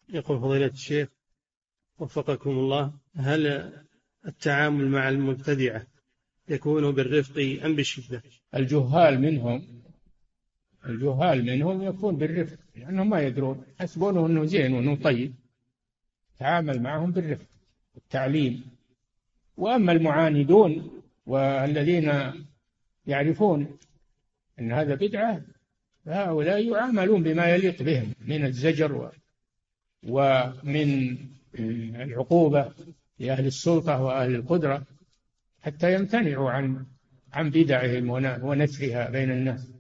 يقول فضيلة الشيخ وفقكم الله، هل التعامل مع المبتدعة يكون بالرفق أم بالشدة؟ الجهال منهم يكون بالرفق، لأنهم ما يدرون، يحسبونه أنه زين وأنه طيب، تعامل معهم بالرفق والتعليم. وأما المعاندون والذين يعرفون أن هذا بدعة، فهؤلاء يعاملون بما يليق بهم من الزجر ومن العقوبة لأهل السلطة وأهل القدرة، حتى يمتنعوا عن بدعهم ونثرها بين الناس.